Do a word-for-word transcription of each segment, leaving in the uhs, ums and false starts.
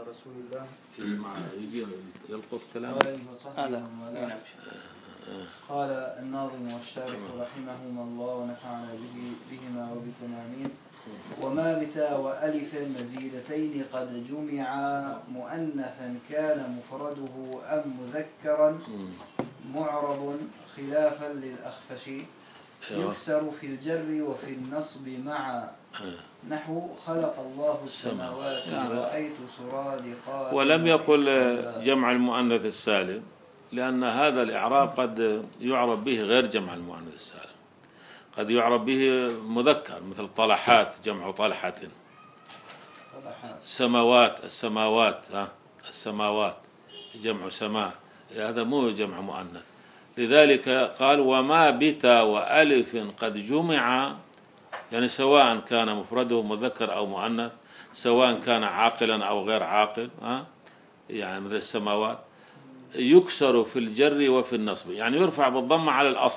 رسول الله يسمع يجي يلقط كلام هذا. قال الناظم والشارح رحمهما الله ونفعنا بهما وبكم. وما بتاء وألف مزيدتين قد جمعا مؤنثا كان مفرده أم مذكرا معرب خلافا للأخفش يكسر في الجر وفي النصب معا نحو خلق الله السماوات رأيت سرادقات. ولم يقل جمع المؤنث السالم لأن هذا الإعراب قد يعرب به غير جمع المؤنث السالم، قد يعرب به مذكر مثل طلحات جمع طلحة، سماوات السماوات ها السماوات جمع سماء، هذا مو جمع مؤنث. لذلك قال وما بتا وألف قد جمع، يعني سواء كان مفرده مذكر أو مؤنث، سواء كان عاقلا أو غير عاقل ها يعني مثل السماوات، يكسر في الجر وفي النصب، يعني يرفع بالضمة على الأصل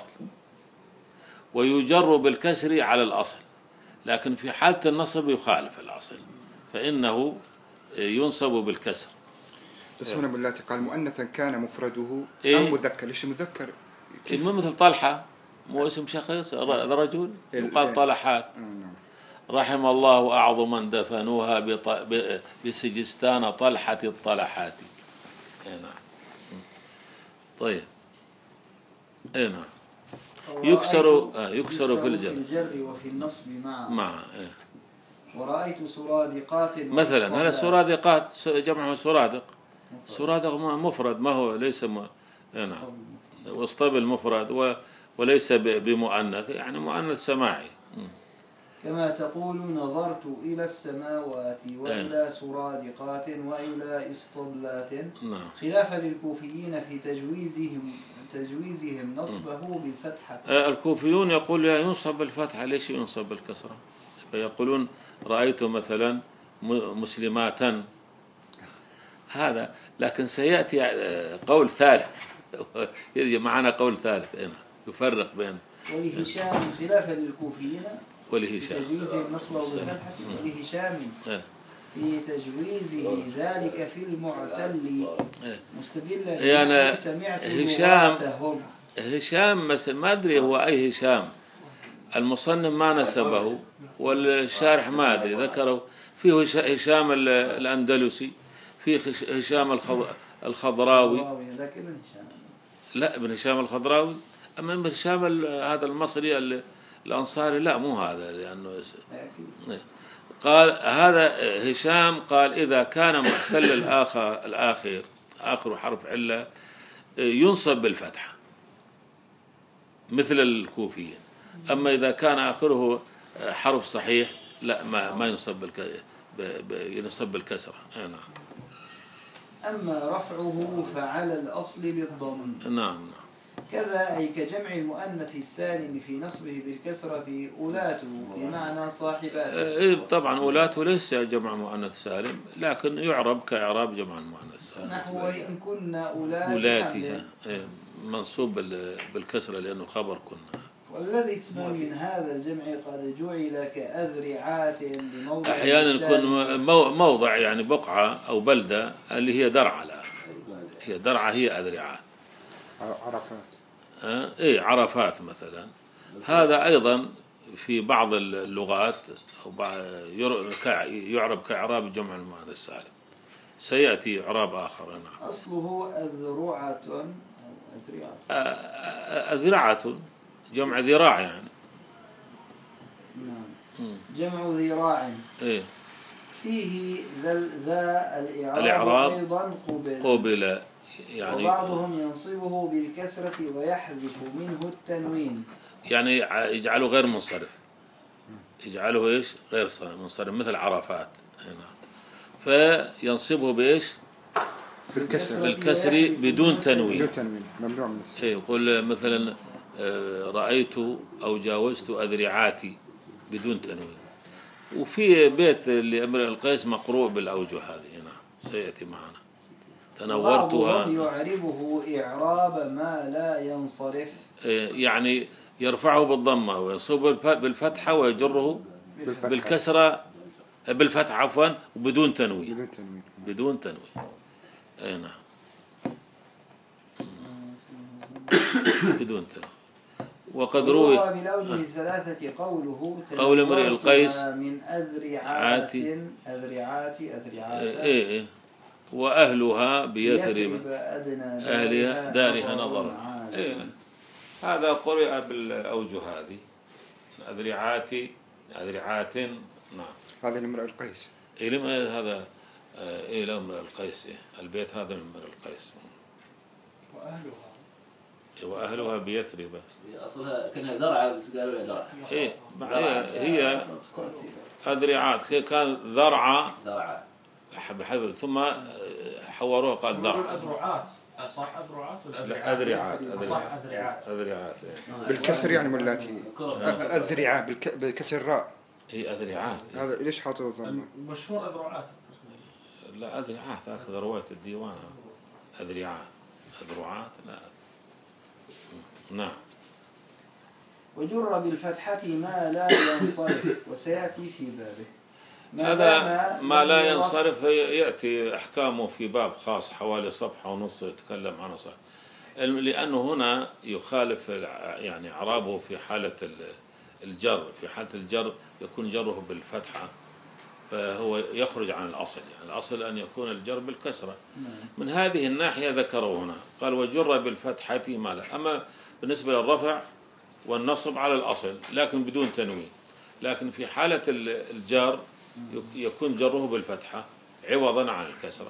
ويجر بالكسر على الأصل، لكن في حالة النصب يخالف الأصل فإنه ينصب بالكسر. بس هنا بالله قال مؤنثا كان مفرده إيه؟ أم مذكر؟ ليش مذكر؟ مو مثل طلحة مو اسم شخص رجل يقال طلحات. رحم الله أعظم من دفنوها بسجستان طلحة الطلحات. نعم. طيب اي نعم. يكسر آه يكسر في الجر الجر وفي النصب معا مع إيه؟ ورأيت سرادقات مثلا هذا سرادقات جمع سرادق، سرادق مفرد ما هو ليس م... نعم واصطبل مفرد و... وليس ب... بمؤنث، يعني مؤنث سماعي. كما تقول نظرت إلى السماوات وإلى سرادقات وإلى إسطبلات. نعم. خلافا للكوفيين في تجويزهم تجويزهم نصبه بالفتحة. الكوفيون يقول ينصب بالفتحة، ليش ينصب بالكسرة؟ فيقولون رأيت مثلا مسلماتا هذا، لكن سيأتي قول ثالث يجي معنا قول ثالث هنا يفرق بين ولهشام خلافا للكوفيين ولهشام تجويزه نصبه بالفتحة ولهشام في تجويزه ذلك في المعتل مستدلا يعني سمعت هشام هشام مثلا ما أدري هو أي هشام، المصنف ما نسبه والشارح ما أدري ذكره، فيه هشام الأندلسي، فيه هشام الخضراوي، لا ابن هشام الخضراوي، أما ابن هشام هذا المصري الأنصاري لا مو هذا، لأنه قال هذا هشام قال إذا كان محتل الآخر الآخر آخر حرف علة ينصب بالفتحة مثل الكوفيين، أما إذا كان آخره حرف صحيح لا ما ما ينصب بالك ينصب بالكسرة. نعم. أما رفعه فعلى الأصل بالضم. نعم نعم. كذا أي كجمع المؤنث السالم في نصبه بالكسرة أولات بمعنى صاحبات. إيه طبعا أولات وليس جمع مؤنث سالم، لكن يعرب كإعراب جمع المؤنث سالم. نحو وإن كنا أولات أولاتها إيه منصوب بالكسرة لأنه خبر كنا. والذي اسم من هذا الجمع قد جعل كأذرعات بموضع أحيانا يكون موضع يعني بقعة أو بلدة اللي هي درعة، لا هي درعة هي أذرعات. عرفات أه؟ إيه عرفات مثلا، هذا أيضا في بعض اللغات أو يعرب كإعراب جمع المؤنث السالم، سيأتي إعراب آخر. نعم. أصله أذرعة أذرعة جمع ذراع يعني. نعم. جمع ذراع. إيه. فيه ذا ذا الإعراب, الإعراب أيضا قبل. قبل يعني. وبعضهم ينصبه بالكسرة ويحذف منه التنوين. يعني يجعله غير منصرف، يجعله إيش غير منصرف مثل عرفات هنا، فينصبه بإيش بالكسر بالكسر بدون تنوين. بدون تنوين ممنوع من الصرف. إيه يقول مثلا رأيت أو جاوزت أذرعاتي بدون تنوين. وفي بيت لأمر القيس مقروء بالأوجه هذه هنا سيأتي معنا تنورتها. بعضهم يعربه إعراب ما لا ينصرف، يعني يرفعه بالضمة وينصبه بالفتحة ويجره بالكسرة بالفتح عفوا وبدون تنوين. بدون تنوين. بدون تنوين. اي نعم. بدون تنوين. وقد روي بالأوجه الثلاثة قوله قول امرئ القيس من أذرعات أذرعات أذرعات إيه إيه وأهلها بيثرب أدنى أهلها دارها نظر. إيه هذا قرئ بالأوجه هذه أذرعات أذرعات. نعم هذا لامرئ القيس. إيه هذا إيه لامرئ القيس. إيه البيت هذا لامرئ القيس. وأهلها وأهلها بيثرب. أصلها كانها ذرعة بس قالوا لها ذرعة. إيه هي أذرعات كان ذرعة ذرعة بحذف ثم حوروها قال ذرعة. أذرعات صح أذرعات ولا لا أذرعات صح أذرعات. أذرعات بالكسر يعني ملاتي أذرعات بالكسر الراء. هي أذرعات. هذا ليش حاطط الضمة؟ مشهور أذرعات. لا أذرعات هكذا رواية الديوان. أذرعات أذرعات لا. نعم. وجر بالفتحة ما لا ينصرف وسيأتي في بابه. هذا ما لا ينصرف يأتي أحكامه في باب خاص حوالي صفحة ونص يتكلم عنه صح. لأنه هنا يخالف يعني إعرابه في حالة الجر. في حالة الجر يكون جره بالفتحة فهو يخرج عن الأصل. يعني الأصل أن يكون الجر بالكسرة. من هذه الناحية ذكره هنا قال وجر بالفتحة ما لا. أما بالنسبة للرفع والنصب على الأصل لكن بدون تنوين. لكن في حالة الجار يكون جره بالفتحة عوضا عن الكسرة.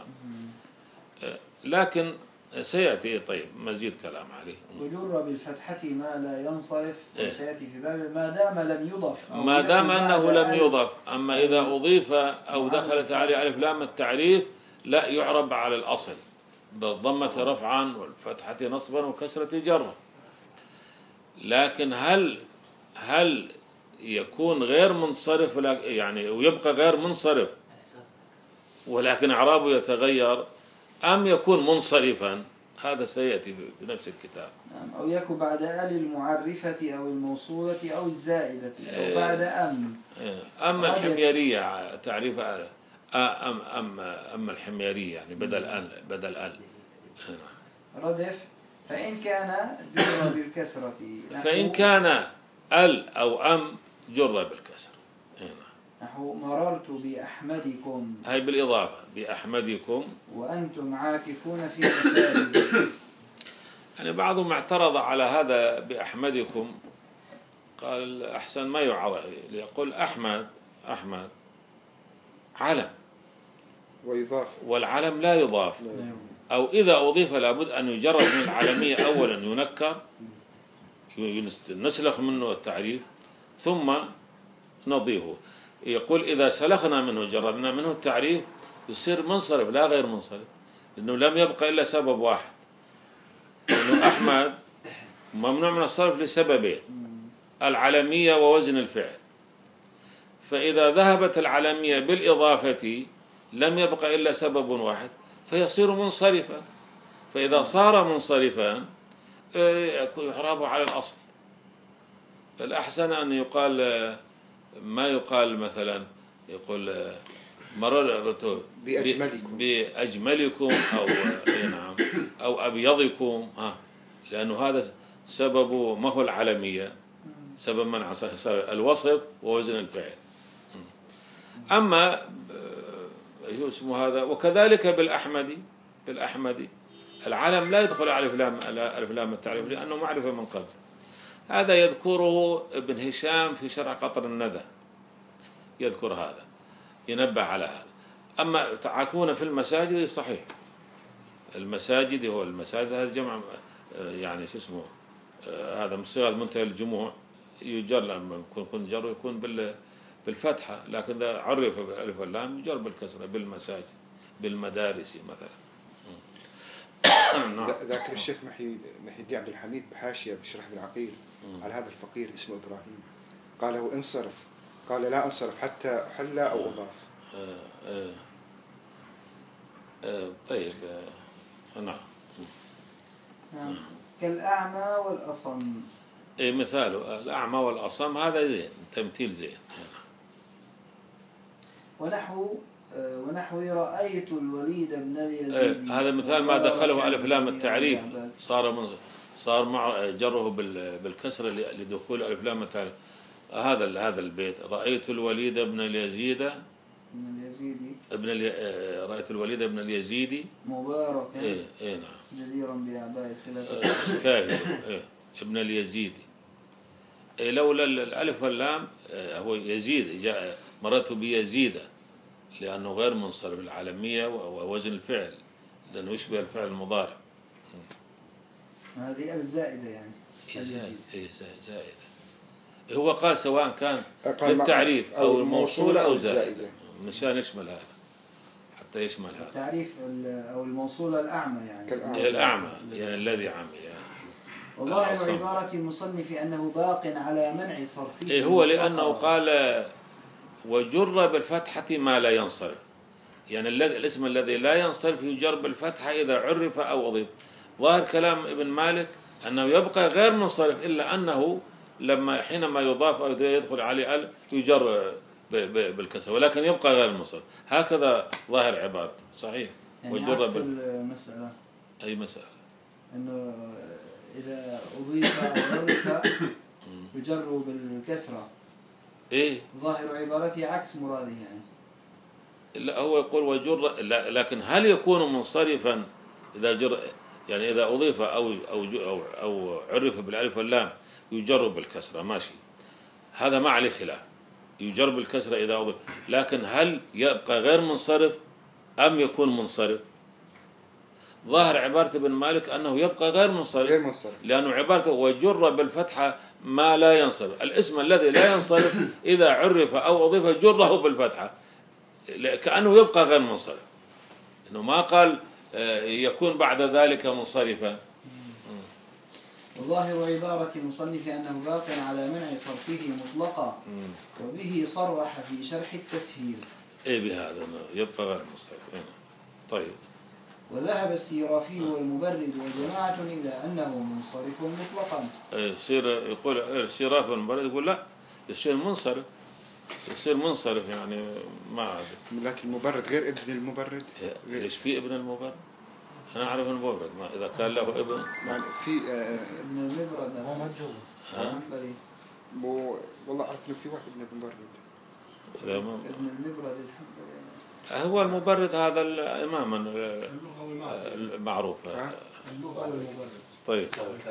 لكن سيأتي طيب مزيد كلام عليه. وجر بالفتحة ما لا ينصرف وسيأتي في بابه ما دام لم يضف ما دام أنه لم يضف. أما إذا أضيف أو دخلت عليه ألف لام التعريف لا يعرب على الأصل بالضمة رفعا والفتحة نصبا وكسرة جرا. لكن هل هل يكون غير منصرف يعني ويبقى غير منصرف ولكن إعرابه يتغير أم يكون منصرفا؟ هذا سيأتي بنفس الكتاب. أو يكون بعد آل المعرفة أو الموصولة أو الزائدة أو بعد أم. أما الحميرية تعريف أم أم أم أم الحميرية يعني بدل أن بدل أن ردف فإن كان جر بالكسرة. فإن كان ال أو أم جر بالكسر. نحو مررت بأحمدكم. هاي بالإضافة بأحمدكم. وأنتم عاكفون في مساجد. يعني بعضهم اعترض على هذا بأحمدكم قال أحسن ما يعرف يقول أحمد أحمد علم ويضاف والعلم لا يضاف. أو إذا أضيف لابد أن يجرد من العلمية أولا ينكر نسلخ منه التعريف ثم نضيفه. يقول إذا سلخنا منه جردنا منه التعريف يصير منصرف لا غير منصرف لأنه لم يبقى إلا سبب واحد لأنه أحمد ممنوع من الصرف لسببين العلمية ووزن الفعل. فإذا ذهبت العلمية بالإضافة لم يبقى إلا سبب واحد فيصير منصرفا. فإذا صار منصرفا يحراب على الأصل. فالأحسن أن يقال ما يقال مثلا يقول مرر بأجملكم بأجملكم أو نعم أو أبيضكم ها لأنه هذا سببه ما هو العلمية سبب منع الوصف ووزن الفعل. أما اسمه هذا وكذلك بالأحمدي بالأحمدي العلم لا يدخل على الفلام ألف لام التعريف لأنه معرفة من قبل. هذا يذكره ابن هشام في شرح قطر الندى يذكر هذا ينبه على هذا. أما تعاكون في المساجد صحيح المساجد هو المساجد هذا جمع يعني شو اسمه هذا مصيغة منتهى الجموع يجر لما يكون جر يكون بالفتحة لكن إذا عرف بالألف واللام يجر بالكسرة بالمساجد بالمدارس مثلا. ذاكر الشيخ محي محي الدين عبد الحميد بحاشية بشرح ابن عقيل على هذا الفقير اسمه إبراهيم قال هو انصرف قال لا انصرف حتى حل أو أضاف. آه آه آه طيب آه نعم كالأعمى والأصم. إيه مثاله الأعمى والأصم هذا زين تمثيل زين. ونحو ونحو رأيت الوليد بن اليزيد. إيه هذا مثال ما دخله ألف لام التعريف صار من صار مع جره بالكسر لدخول ألف لام التعريف. هذا هذا البيت رأيت الوليد بن اليزيد بن اليزيدي ابن الي... رأيت الوليد بن اليزيدي مباركا إيه إيه نعم جديرا بأعباء الخلافة كاهل إيه ابن اليزيدي. إيه لولا الألف واللام هو يزيد جاء مرته بيزيد لأنه غير منصرف العالمية ووزن الفعل لأنه يشبه الفعل المضارع. هذه الزائدة يعني زائد إيه زائدة. هو قال سواء كان للتعريف أو الموصولة أو زائدة مشان يشمل هذا حتى يشمل هذا التعريف أو الموصولة الأعمى يعني الأعمى يعني الذي عمي يعني. وظاهر عبارة المصنف أنه باق على منع صرفه. إيه هو لأنه قال وجر بالفتحة ما لا ينصرف يعني الاسم الذي لا ينصرف يجر بالفتحة إذا عرف أو أضيف. ظاهر كلام ابن مالك أنه يبقى غير منصرف إلا أنه لما حينما يضاف أو يدخل عليه ال يجر بالكسر ولكن يبقى غير منصرف. هكذا ظاهر عبارته صحيح. يعني وجر عكس المسألة. أي مسألة؟ أنه إذا أضيف أو عرف يجر بالكسرة. إيه ظاهر عبارته عكس مراده يعني. لا هو يقول وجر لكن هل يكون منصرفا إذا جر يعني إذا أضيف أو أو أو, أو عرف بالألف واللام يجر بالكسرة ماشي هذا ما عليه خلاف يجر بالكسرة إذا أضيف. لكن هل يبقى غير منصرف أم يكون منصرف؟ ظاهر عبارة ابن مالك أنه يبقى غير منصرف, غير منصرف. لأنه عبارته وجر بالفتحة ما لا ينصرف. الاسم الذي لا ينصرف إذا عرف أو أضيف جره بالفتحة كأنه يبقى غير منصرف إنه ما قال يكون بعد ذلك منصرفا. وظاهر عبارة المصنف أنه باق على منع صرفه مطلقا وبه صرح في شرح التسهيل. إيه بهذا يبقى غير منصرف. طيب وذهب السيرافي والمبرد وجماعة إلى أنه منصرف مطلقا. يصير يقول السيرافي والمبرد يقول لا يصير منصرف يصير منصرف يعني ما أعرف. لكن المبرد غير ابن المبرد. غير. ليش في ابن المبرد؟ أنا أعرف المبرد ما إذا كان له ابن يعني في آه ابن المبرد هو ما تجوز. ها؟ مو والله أعرف إنه في واحد ابن المبرد. ابن المبرد هو المبرد هذا الإمام المعروف. اللغة والمبرد. طيب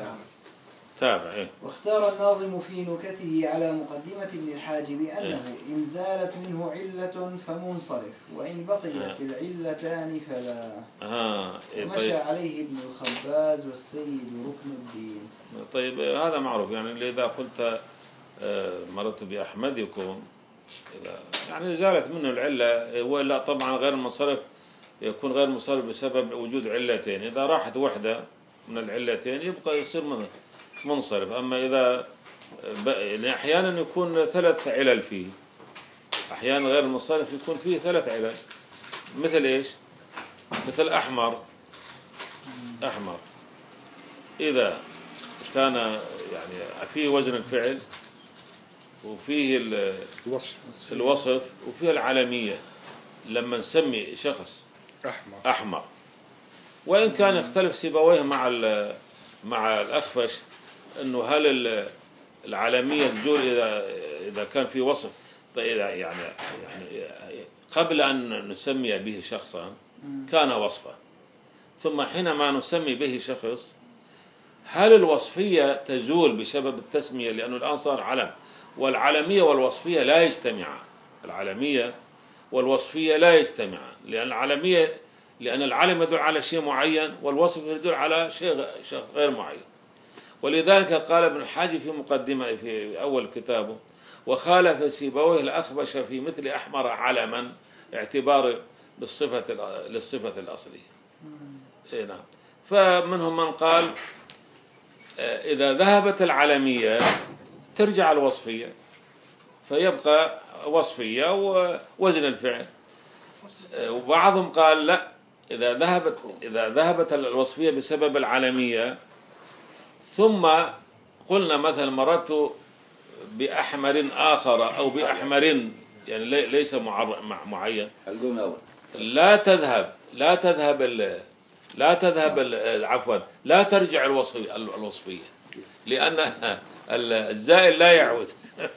تابع. إيه؟ واختار الناظم في نكته على مقدمة ابن الحاجب أنه إن زالت منه علة فمنصرف وإن بقيت آه. العلتان فلا. آه. إيه ومشى طيب. عليه ابن الخباز والسيد ركن الدين. طيب هذا معروف يعني إذا قلت مررت بأحمد يكون إذا يعني زالت منه العلة ولا طبعا غير منصرف يكون غير منصرف بسبب وجود علتين. إذا راحت واحدة من العلتين يبقى يصير منصرف. أما إذا يعني أحيانا يكون ثلاث علل فيه أحيانا غير منصرف يكون فيه ثلاث علل مثل إيش مثل أحمر أحمر إذا كان يعني فيه وزن الفعل وفيه الوصف الوصف وفيه العلمية لما نسمي شخص أحمر أحمر وإن كان يختلف سيبويه مع مع الأخفش إنه هل العلمية تجول إذا إذا كان في وصف طيب يعني يعني قبل أن نسمي به شخصا كان وصفا ثم حينما نسمي به شخص هل الوصفية تزول بسبب التسمية لأنه الآن صار علم والعلمية والوصفية لا يجتمعان. العلمية والوصفية لا يجتمعان لأن العلمية لأن العلم يدل على شيء معين والوصف يدل على شيء شخص غير معين. ولذلك قال ابن الحاجب في مقدمة في أول كتابه وخالف سيبويه الأخبش في مثل أحمر علما اعتبار بالصفة للصفة الأصلية. إيه نعم. فمنهم من قال إذا ذهبت العلمية ترجع الوصفية فيبقى وصفية ووزن الفعل. وبعضهم قال لا إذا ذهبت إذا ذهبت الوصفية بسبب العلمية ثم قلنا مثلا مررت بأحمر آخر أو بأحمر يعني ليس معين. القوم الأول لا تذهب لا تذهب ال لا تذهب ال عفوا لا ترجع الوصفية الوصفية لأن الزائل لا يعود.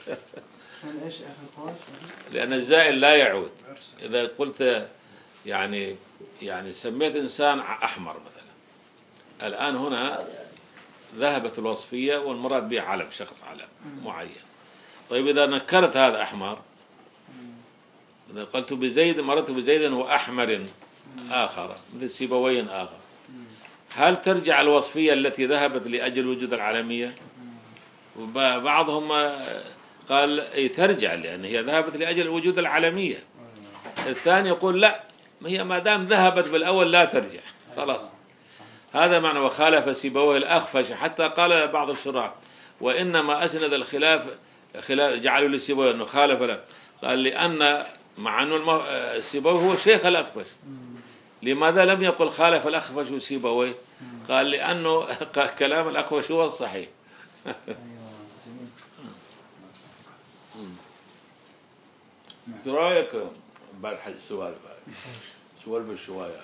لأن الزائل لا يعود. إذا قلت يعني يعني سميت إنسان أحمر مثلا، الآن هنا ذهبت الوصفية والمراد به علم، شخص علم معين. طيب إذا نكرت هذا أحمر، إذا قلت بزيد مررت بزيد وأحمر آخر مثل سيبوي آخر، هل ترجع الوصفية التي ذهبت لأجل وجود العالمية؟ بعضهم قال أي ترجع لأن هي ذهبت لأجل وجود العالمية. الثاني يقول لا، ما هي ما دام ذهبت بالأول لا ترجع خلاص. هذا معنى وخالف سيبويه الأخفش، حتى قال بعض الشراح وإنما أسند الخلاف خلاف جعلوا لسيبويه أنه خالف له، قال لأن مع أنه سيبويه هو شيخ الأخفش، لماذا لم يقل خالف الأخفش وسيبويه؟ قال لأنه كلام الأخفش هو الصحيح. ايش رايك بالحج سؤال بعد سؤال بالشوية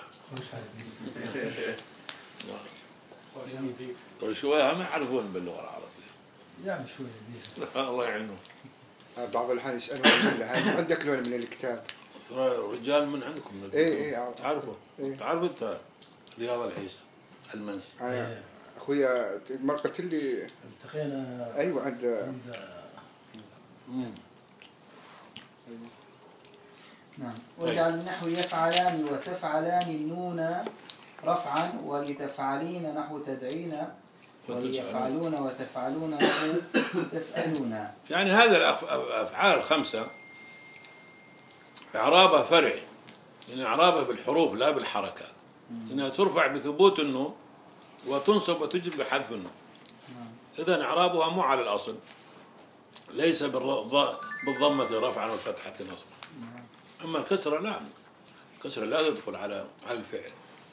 الشوية ما يعرفون باللغة العربية يعني شوية الله يعينهم. بعض الأحيان يسألون هل عندك لون من الكتاب؟ رجال من عندكم من ايه ايه تعرفوا إيه؟ تعرف انت رياض العيسى المنسي. انا اخويا مرة قلت لي التقينا ايوه عند نعم. واجعل النحو يفعلان وتفعلان النون رفعا ولتفعلين نحو تدعين وليفعلون وتفعلون نحو تسألون. يعني هذه الأفعال الخمسة إعرابها فرعي، يعني إعرابها بالحروف لا بالحركات، إنها ترفع بثبوت النون وتنصب وتجب بحذف النون. إذن إعرابها مو على الأصل، ليس بالضمة رفعا والفتحة نصبا. أما الكسرة لا، الكسرة لا تدخل على على الفعل.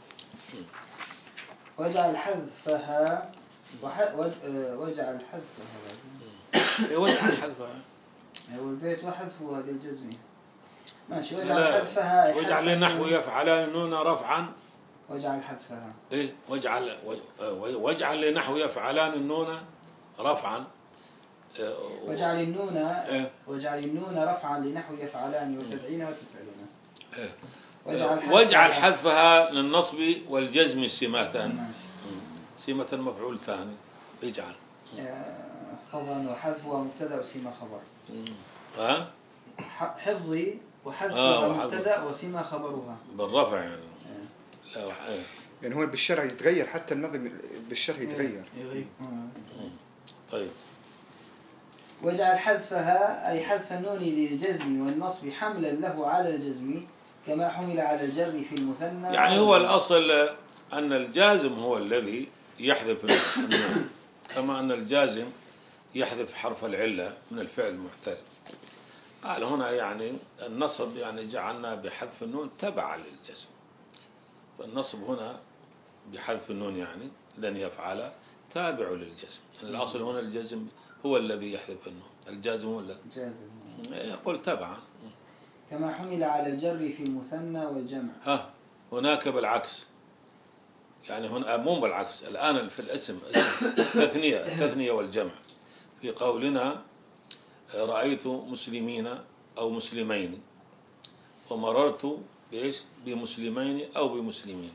وجعل حذفها وجعل حذفها وجعل حذفها هو البيت وحذفها للجزم ماشي. وجعل حذفها وجعل النحو يفعلان النون رفعا وجعل حذفها ايه وجعل وجعل النحو يفعلان النون رفعا وجعل النون إيه؟ وجعل النون رفعا لنحو يفعلان وتدعين وتسألون. إيه؟ وجعل وجعل حذفها للنصب والجزم سماتان، سمة مفعول ثاني اجعل حفظا وحذفها مبتدا وسيما خبر. ها حفظي وحذفها مبتدا وسيما خبرها بالرفع يعني. لا وح... يعني هو بالشرع يتغير، حتى النظم بالشرع يتغير. طيب وجعل حذفها أي حذف النون للجزم والنصب حملا له على الجزم كما حمل على الجر في المثنى. يعني هو الأصل أن الجازم هو الذي يحذف النون، كما أن الجازم يحذف حرف العلة من الفعل المحتل. قال هنا يعني النصب يعني جعلنا بحذف النون تبعا للجزم، فالنصب هنا بحذف النون يعني لن يفعل تابع للجزم. يعني الأصل هنا الجزم هو الذي يحذف النون، الجازم هو الذي جازم يقول تبعا كما حمل على الجر في المثنى والجمع. ها هناك بالعكس، يعني هنا مو بالعكس، الآن في الاسم تثنية التثنية والجمع في قولنا رأيت مسلمين أو مسلمين ومررت بإيش بمسلمين أو بمسلمين.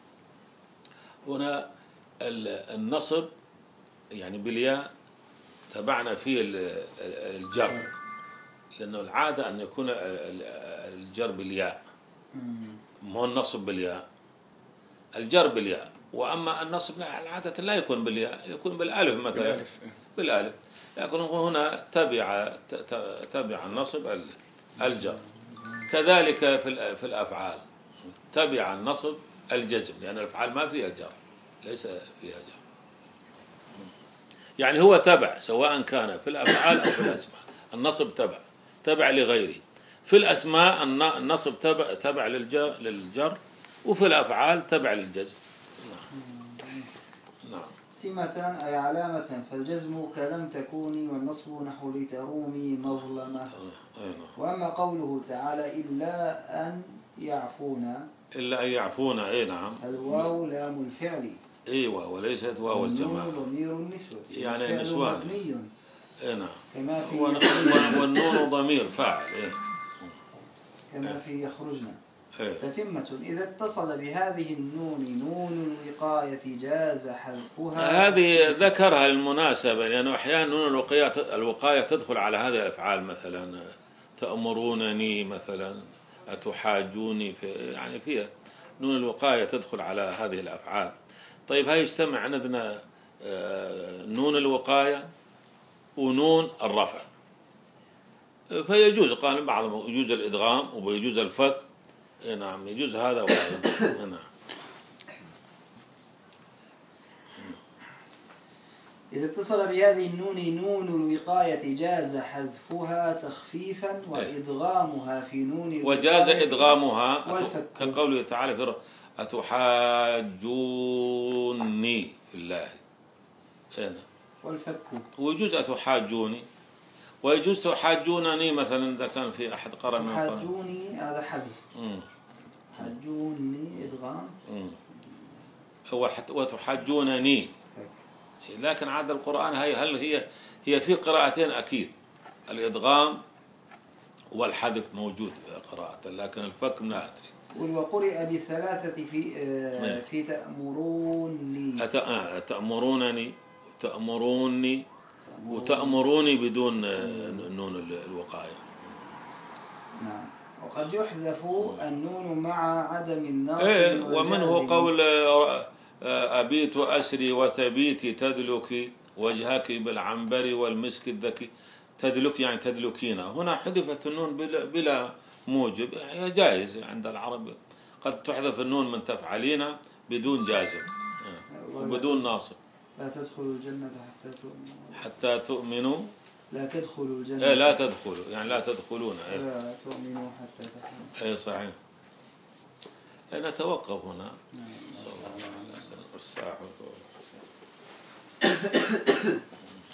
هنا النصب يعني بالياء تبعنا فيه الجر، لأنه العادة أن يكون الجر بالياء، مو النصب بالياء، الجر بالياء. وأما النصب العادة لا يكون بالياء، يكون بالألف مثلا بالألف, بالألف. لكن هنا تبع تبع النصب الجر. كذلك في في الأفعال تبع النصب الجزم، لأن الأفعال ما فيها جر، ليس فيها جر. يعني هو تبع سواء كان في الأفعال أو في الأسماء، النصب تبع تبع لغيره. في الأسماء النصب تبع تبع للجر للجر، وفي الأفعال تبع للجزم. نعم. نعم. سمة أي علامة، فالجزم كلم تكوني، والنصب نحو لترومي مظلمة. وأما قوله تعالى إلا أن يعفونا، إلا أن يعفونا، أي نعم، الواو لام الفعل، أيوة، وليست واو الجماعة، ضمير النسوة، يعني النسوان، مبني أي نعم، كما في والنون ضمير فاعل، إيه؟ كما في يخرجنا. إيه؟ تتمة إذا اتصل بهذه النون نون الوقاية جاز حذفها. هذه ذكرها للمناسبة، لأنه أحيانا نون الوقاية الوقاية تدخل على هذه الأفعال، مثلا تأمرونني، مثلا أتحاجوني، في يعني فيها نون الوقاية تدخل على هذه الأفعال. طيب هاي يجتمع عندنا نون الوقاية ونون الرفع، فيجوز، قال بعضهم يجوز الإدغام ويجوز الفك، نعم، يجوز هذا وهذا. نعم. إذا اتصل بهذه النون نون الوقاية جاز حذفها تخفيفا، وإدغامها في نون وجاز إدغامها والفك. كقوله تعالى في أتحاجوني في الله، هنا والفك، ويجوز أتحاجوني، ويجوز تحاجونني مثلا إذا كان في أحد قرأ من تحاجوني هذا حذف، حاجوني إدغام، هو وتحاجونني. لكن عاد القرآن هي هل هي هي في قراءتين أكيد، الإدغام والحذف موجود قراءة، لكن الفك ما أدري. وقرئ بالثلاثة في آه في تأمروني، تأمرونني وتأمروني وتأمروني بدون نون الوقاية. نعم. وقد يحذف النون مع عدم الناصب. إيه، ومنه قول أبيت أسري وتبيتي تدلك وجهك بالعنبر والمسك الذكي، تدلك يعني تدلكين، هنا حذفت النون بلا, بلا موجب، يعني جائز عند العرب، قد تحذف النون من تفعلين بدون جازم وبدون ناصب. لا تدخلوا الجنة حتى تؤمنوا، حتى تؤمنوا، لا تدخلوا الجنة، إيه لا تدخلوا يعني لا تدخلون، إيه لا تؤمنوا حتى تؤمنوا، إيه صحيح. نتوقف هنا. صلى الله عليه وسلم.